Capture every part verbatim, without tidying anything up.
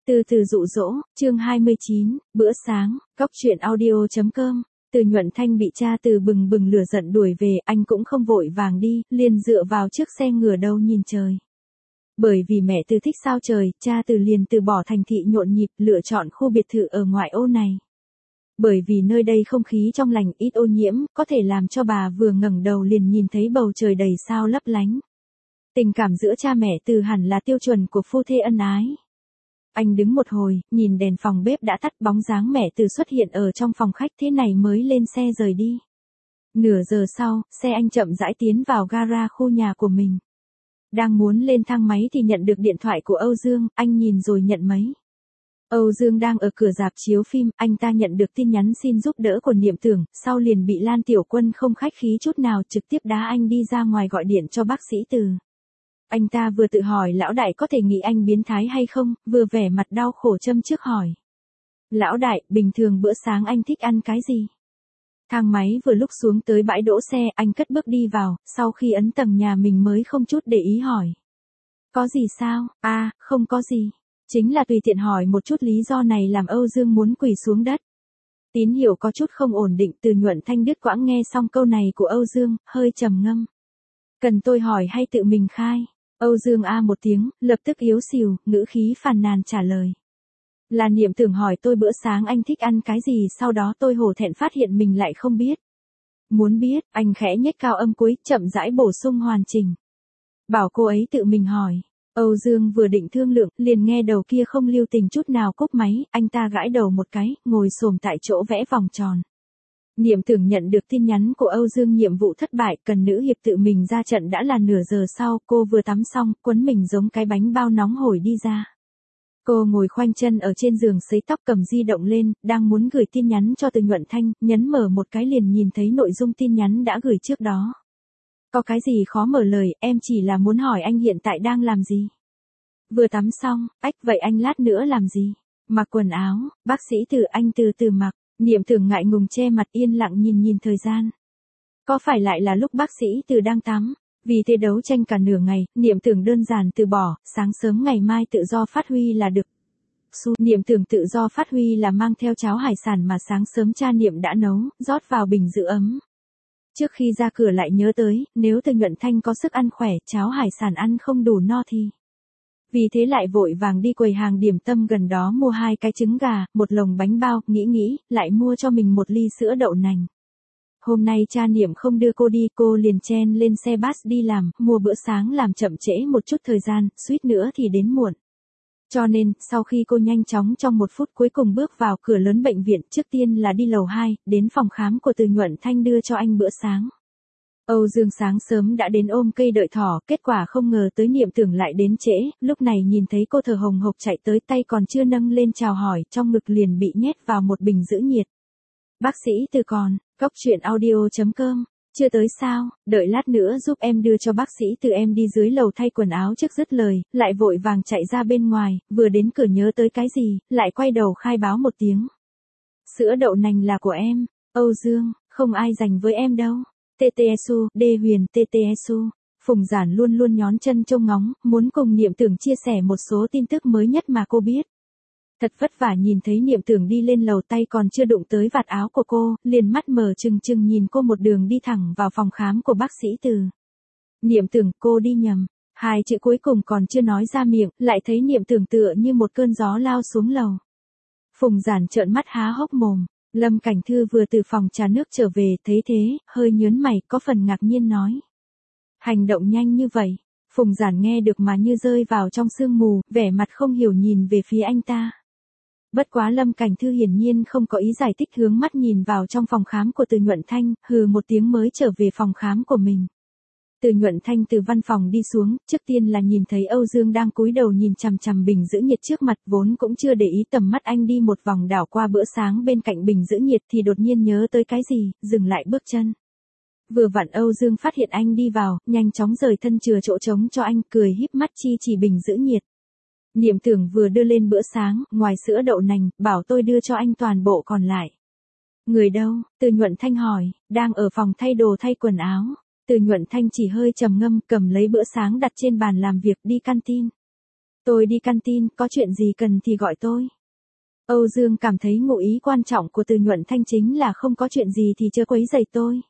Từ từ dụ dỗ, chương hai mươi chín, bữa sáng, góc truyện audio.com. Từ Nhuận Thanh bị cha Từ bừng bừng lửa giận đuổi về, anh cũng không vội vàng đi, liền dựa vào trước xe ngửa đầu nhìn trời. Bởi vì mẹ Từ thích sao trời, cha Từ liền từ bỏ thành thị nhộn nhịp, lựa chọn khu biệt thự ở ngoại ô này. Bởi vì nơi đây không khí trong lành, ít ô nhiễm, có thể làm cho bà vừa ngẩng đầu liền nhìn thấy bầu trời đầy sao lấp lánh. Tình cảm giữa cha mẹ Từ hẳn là tiêu chuẩn của phu thê ân ái. Anh đứng một hồi, nhìn đèn phòng bếp đã tắt, bóng dáng mẹ Từ xuất hiện ở trong phòng khách, thế này mới lên xe rời đi. Nửa giờ sau, xe anh chậm rãi tiến vào gara khu nhà của mình. Đang muốn lên thang máy thì nhận được điện thoại của Âu Dương, anh nhìn rồi nhận máy. Âu Dương đang ở cửa rạp chiếu phim, anh ta nhận được tin nhắn xin giúp đỡ của Niệm Tưởng, sau liền bị Lan Tiểu Quân không khách khí chút nào trực tiếp đá anh đi ra ngoài gọi điện cho bác sĩ Từ. Anh ta vừa tự hỏi lão đại có thể nghĩ anh biến thái hay không, vừa vẻ mặt đau khổ châm trước hỏi. Lão đại, bình thường bữa sáng anh thích ăn cái gì? Thang máy vừa lúc xuống tới bãi đỗ xe, anh cất bước đi vào, sau khi ấn tầng nhà mình mới không chút để ý hỏi. Có gì sao? À, không có gì. Chính là tùy tiện hỏi một chút, lý do này làm Âu Dương muốn quỳ xuống đất. Tín hiệu có chút không ổn định, Từ Nhuận Thanh đứt quãng nghe xong câu này của Âu Dương, hơi trầm ngâm. Cần tôi hỏi hay tự mình khai? Âu Dương a một tiếng, lập tức yếu xìu, ngữ khí phàn nàn trả lời. Là Niệm Tưởng hỏi tôi bữa sáng anh thích ăn cái gì, sau đó tôi hổ thẹn phát hiện mình lại không biết. Muốn biết, anh khẽ nhếch cao âm cuối, chậm rãi bổ sung hoàn chỉnh. Bảo cô ấy tự mình hỏi. Âu Dương vừa định thương lượng, liền nghe đầu kia không lưu tình chút nào cúp máy, anh ta gãi đầu một cái, ngồi xổm tại chỗ vẽ vòng tròn. Niệm Tưởng nhận được tin nhắn của Âu Dương nhiệm vụ thất bại, cần nữ hiệp tự mình ra trận đã là nửa giờ sau, cô vừa tắm xong, quấn mình giống cái bánh bao nóng hổi đi ra. Cô ngồi khoanh chân ở trên giường sấy tóc, cầm di động lên, đang muốn gửi tin nhắn cho Từ Nhuận Thanh, nhấn mở một cái liền nhìn thấy nội dung tin nhắn đã gửi trước đó. Có cái gì khó mở lời, em chỉ là muốn hỏi anh hiện tại đang làm gì. Vừa tắm xong, ách vậy anh lát nữa làm gì? Mặc quần áo, bác sĩ Từ anh từ từ mặc. Niệm Tưởng ngại ngùng che mặt yên lặng nhìn nhìn thời gian. Có phải lại là lúc bác sĩ Từ đang tắm? Vì thế đấu tranh cả nửa ngày, Niệm Tưởng đơn giản từ bỏ, sáng sớm ngày mai tự do phát huy là được. Su, Niệm Tưởng tự do phát huy là mang theo cháo hải sản mà sáng sớm cha Niệm đã nấu, rót vào bình giữ ấm. Trước khi ra cửa lại nhớ tới, nếu Từ Nhuận Thanh có sức ăn khỏe, cháo hải sản ăn không đủ no thì. Vì thế lại vội vàng đi quầy hàng điểm tâm gần đó mua hai cái trứng gà, một lồng bánh bao, nghĩ nghĩ, lại mua cho mình một ly sữa đậu nành. Hôm nay cha Niệm không đưa cô đi, cô liền chen lên xe bus đi làm, mua bữa sáng làm chậm trễ một chút thời gian, suýt nữa thì đến muộn. Cho nên, sau khi cô nhanh chóng trong một phút cuối cùng bước vào cửa lớn bệnh viện, trước tiên là đi lầu hai, đến phòng khám của Từ Nhuận Thanh đưa cho anh bữa sáng. Âu Dương sáng sớm đã đến ôm cây đợi thỏ, kết quả không ngờ tới Niệm Tưởng lại đến trễ, lúc này nhìn thấy cô thở hồng hộc chạy tới, tay còn chưa nâng lên chào hỏi, trong ngực liền bị nhét vào một bình giữ nhiệt. Bác sĩ Từ còn, góc truyện audio.com, chưa tới sao, đợi lát nữa giúp em đưa cho bác sĩ Từ, em đi dưới lầu thay quần áo trước, dứt lời, lại vội vàng chạy ra bên ngoài, vừa đến cửa nhớ tới cái gì, lại quay đầu khai báo một tiếng. Sữa đậu nành là của em, Âu Dương, không ai dành với em đâu. tê tê ét u, Đê Huyền, tê tê ét u. Phùng Giản luôn luôn nhón chân trông ngóng, muốn cùng Niệm Tưởng chia sẻ một số tin tức mới nhất mà cô biết. Thật vất vả nhìn thấy Niệm Tưởng đi lên lầu, tay còn chưa đụng tới vạt áo của cô, liền mắt mở trừng trừng nhìn cô một đường đi thẳng vào phòng khám của bác sĩ Từ. Niệm Tưởng, cô đi nhầm. Hai chữ cuối cùng còn chưa nói ra miệng, lại thấy Niệm Tưởng tựa như một cơn gió lao xuống lầu. Phùng Giản trợn mắt há hốc mồm. Lâm Cảnh Thư vừa từ phòng trà nước trở về, thấy thế, hơi nhớn mày, có phần ngạc nhiên nói. Hành động nhanh như vậy, Phùng Giản nghe được mà như rơi vào trong sương mù, vẻ mặt không hiểu nhìn về phía anh ta. Bất quá Lâm Cảnh Thư hiển nhiên không có ý giải thích, hướng mắt nhìn vào trong phòng khám của Từ Nhuận Thanh, hừ một tiếng mới trở về phòng khám của mình. Từ Nhuận Thanh từ văn phòng đi xuống, trước tiên là nhìn thấy Âu Dương đang cúi đầu nhìn chằm chằm bình giữ nhiệt trước mặt, vốn cũng chưa để ý tầm mắt anh đi một vòng đảo qua bữa sáng bên cạnh bình giữ nhiệt thì đột nhiên nhớ tới cái gì, dừng lại bước chân. Vừa vặn Âu Dương phát hiện anh đi vào, nhanh chóng rời thân chừa chỗ trống cho anh, cười híp mắt chi chỉ bình giữ nhiệt. Niệm Tưởng vừa đưa lên bữa sáng, ngoài sữa đậu nành, bảo tôi đưa cho anh toàn bộ còn lại. Người đâu? Từ Nhuận Thanh hỏi, đang ở phòng thay đồ thay quần áo. Từ Nhuận Thanh chỉ hơi trầm ngâm, cầm lấy bữa sáng đặt trên bàn làm việc, đi canteen. Tôi đi canteen, có chuyện gì cần thì gọi tôi. Âu Dương cảm thấy ngụ ý quan trọng của Từ Nhuận Thanh chính là không có chuyện gì thì chớ quấy rầy tôi.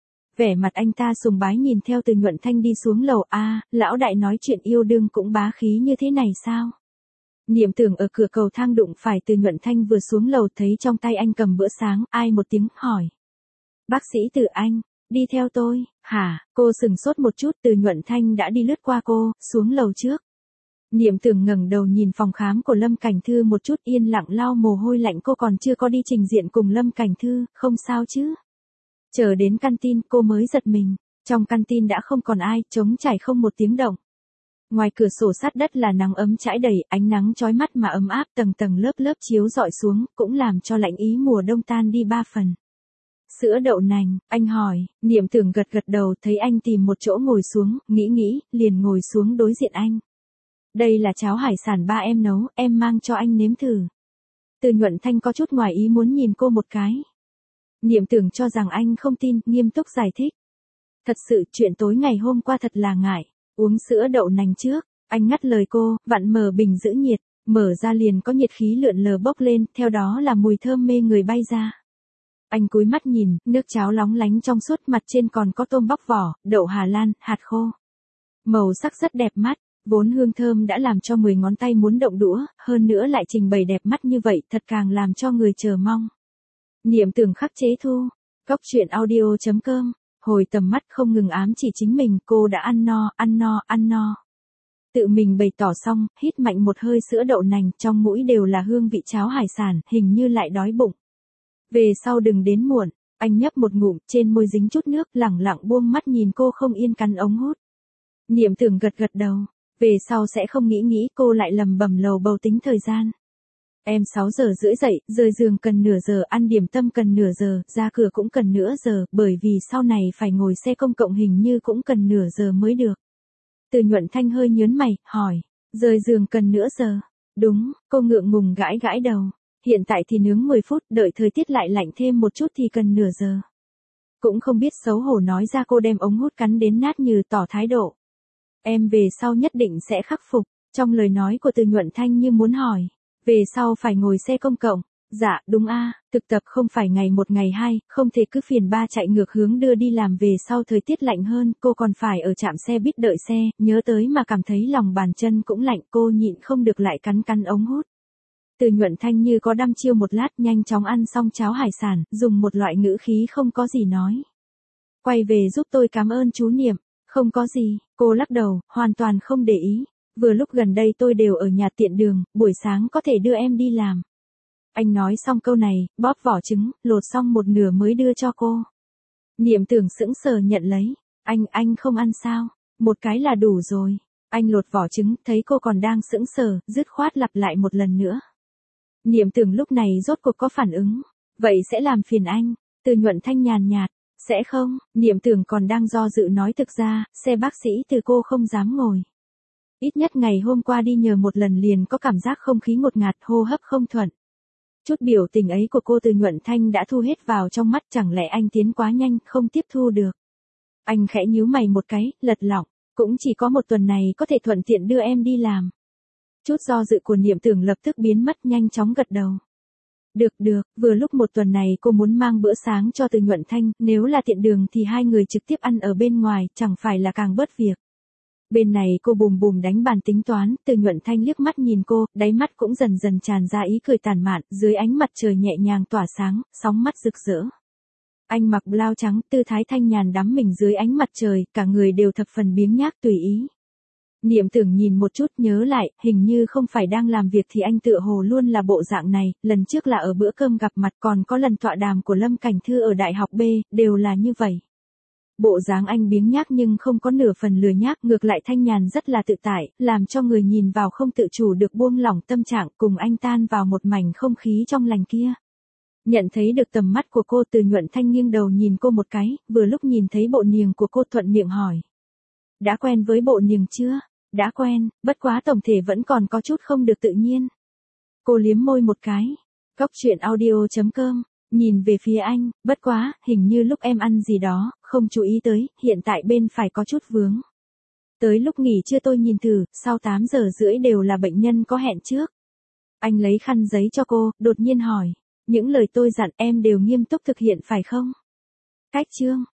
Vẻ mặt anh ta sùng bái nhìn theo Từ Nhuận Thanh đi xuống lầu. A, à, lão đại nói chuyện yêu đương cũng bá khí như thế này sao? Niệm Tưởng ở cửa cầu thang đụng phải Từ Nhuận Thanh vừa xuống lầu thấy trong tay anh cầm bữa sáng, ai một tiếng hỏi. Bác sĩ Từ Anh, đi theo tôi, hả? Cô sừng sốt một chút, Từ Nhuận Thanh đã đi lướt qua cô, xuống lầu trước. Niệm Tưởng ngẩng đầu nhìn phòng khám của Lâm Cảnh Thư một chút, yên lặng lau mồ hôi lạnh, cô còn chưa có đi trình diện cùng Lâm Cảnh Thư, không sao chứ? Chờ đến canteen cô mới giật mình, trong canteen đã không còn ai, trống trải không một tiếng động. Ngoài cửa sổ sát đất là nắng ấm trải đầy, ánh nắng chói mắt mà ấm áp tầng tầng lớp lớp chiếu rọi xuống, cũng làm cho lạnh ý mùa đông tan đi ba phần. Sữa đậu nành, anh hỏi, Niệm Tưởng gật gật đầu, thấy anh tìm một chỗ ngồi xuống, nghĩ nghĩ, liền ngồi xuống đối diện anh. Đây là cháo hải sản ba em nấu, em mang cho anh nếm thử. Từ Nhuận Thanh có chút ngoài ý muốn nhìn cô một cái. Niệm Tưởng cho rằng anh không tin, nghiêm túc giải thích. Thật sự chuyện tối ngày hôm qua thật là ngại, uống sữa đậu nành trước, anh ngắt lời cô, vặn mở bình giữ nhiệt, mở ra liền có nhiệt khí lượn lờ bốc lên, theo đó là mùi thơm mê người bay ra. Anh cúi mắt nhìn, nước cháo lóng lánh trong suốt, mặt trên còn có tôm bóc vỏ, đậu Hà Lan, hạt khô. Màu sắc rất đẹp mắt, vốn hương thơm đã làm cho mười ngón tay muốn động đũa, hơn nữa lại trình bày đẹp mắt như vậy, thật càng làm cho người chờ mong. Niệm Tưởng khắc chế thu, cóc truyện audio chấm com, hồi tầm mắt không ngừng ám chỉ chính mình, cô đã ăn no, ăn no, ăn no. Tự mình bày tỏ xong, hít mạnh một hơi sữa đậu nành, trong mũi đều là hương vị cháo hải sản, hình như lại đói bụng. Về sau đừng đến muộn, anh nhấp một ngụm, trên môi dính chút nước, lẳng lặng buông mắt nhìn cô không yên cắn ống hút. Niệm Tưởng gật gật đầu, về sau sẽ không nghĩ nghĩ, cô lại lầm bầm lầu bầu tính thời gian. Em sáu giờ rưỡi dậy, rời giường cần nửa giờ, ăn điểm tâm cần nửa giờ, ra cửa cũng cần nửa giờ, bởi vì sau này phải ngồi xe công cộng hình như cũng cần nửa giờ mới được. Từ Nhuận Thanh hơi nhớn mày, hỏi, rời giường cần nửa giờ? Đúng, cô ngượng ngùng gãi gãi đầu. Hiện tại thì nướng mười phút, đợi thời tiết lại lạnh thêm một chút thì cần nửa giờ. Cũng không biết xấu hổ nói ra, cô đem ống hút cắn đến nát như tỏ thái độ. Em về sau nhất định sẽ khắc phục, trong lời nói của Từ Nhuận Thanh như muốn hỏi. Về sau phải ngồi xe công cộng. Dạ, đúng a, à, thực tập không phải ngày một ngày hai, không thể cứ phiền ba chạy ngược hướng đưa đi làm, về sau thời tiết lạnh hơn, cô còn phải ở trạm xe buýt đợi xe, nhớ tới mà cảm thấy lòng bàn chân cũng lạnh, cô nhịn không được lại cắn cắn ống hút. Từ Nhuận Thanh như có đăm chiêu một lát, nhanh chóng ăn xong cháo hải sản, dùng một loại ngữ khí không có gì nói. Quay về giúp tôi cảm ơn chú Niệm. Không có gì, cô lắc đầu, hoàn toàn không để ý. Vừa lúc gần đây tôi đều ở nhà tiện đường, buổi sáng có thể đưa em đi làm. Anh nói xong câu này, bóp vỏ trứng, lột xong một nửa mới đưa cho cô. Niệm Tưởng sững sờ nhận lấy. Anh, anh không ăn sao? Một cái là đủ rồi. Anh lột vỏ trứng, thấy cô còn đang sững sờ, dứt khoát lặp lại một lần nữa. Niệm Tưởng lúc này rốt cuộc có phản ứng. Vậy sẽ làm phiền anh. Từ Nhuận Thanh nhàn nhạt. Sẽ không, Niệm Tưởng còn đang do dự nói, thực ra, xe bác sĩ Từ cô không dám ngồi. Ít nhất ngày hôm qua đi nhờ một lần liền có cảm giác không khí ngột ngạt, hô hấp không thuận. Chút biểu tình ấy của cô Từ Nhuận Thanh đã thu hết vào trong mắt, chẳng lẽ anh tiến quá nhanh, không tiếp thu được. Anh khẽ nhíu mày một cái, lật lọng, cũng chỉ có một tuần này có thể thuận tiện đưa em đi làm. Chút do dự của Niệm Tưởng lập tức biến mất, nhanh chóng gật đầu. Được được, vừa lúc một tuần này cô muốn mang bữa sáng cho Từ Nhuận Thanh, nếu là tiện đường thì hai người trực tiếp ăn ở bên ngoài, chẳng phải là càng bớt việc. Bên này cô bùm bùm đánh bàn tính toán, Từ Nhuận Thanh liếc mắt nhìn cô, đáy mắt cũng dần dần tràn ra ý cười tàn mạn, dưới ánh mặt trời nhẹ nhàng tỏa sáng, sóng mắt rực rỡ. Anh mặc blau trắng, tư thái thanh nhàn đắm mình dưới ánh mặt trời, cả người đều thập phần biếng nhác tùy ý. Niệm Tưởng nhìn một chút nhớ lại, hình như không phải đang làm việc thì anh tựa hồ luôn là bộ dạng này, lần trước là ở bữa cơm gặp mặt, còn có lần tọa đàm của Lâm Cảnh Thư ở Đại học B, đều là như vậy. Bộ dáng anh biếng nhác nhưng không có nửa phần lười nhác, ngược lại thanh nhàn rất là tự tại, làm cho người nhìn vào không tự chủ được buông lỏng tâm trạng, cùng anh tan vào một mảnh không khí trong lành kia. Nhận thấy được tầm mắt của cô, Từ Nhuận Thanh nghiêng đầu nhìn cô một cái, vừa lúc nhìn thấy bộ niềng của cô thuận miệng hỏi. Đã quen với bộ niềng chưa? Đã quen, bất quá tổng thể vẫn còn có chút không được tự nhiên. Cô liếm môi một cái. Cóc truyện audio chấm com, nhìn về phía anh, bất quá, hình như lúc em ăn gì đó, không chú ý tới, hiện tại bên phải có chút vướng. Tới lúc nghỉ trưa tôi nhìn thử, sau tám giờ rưỡi đều là bệnh nhân có hẹn trước. Anh lấy khăn giấy cho cô, đột nhiên hỏi. Những lời tôi dặn em đều nghiêm túc thực hiện phải không? Cách chương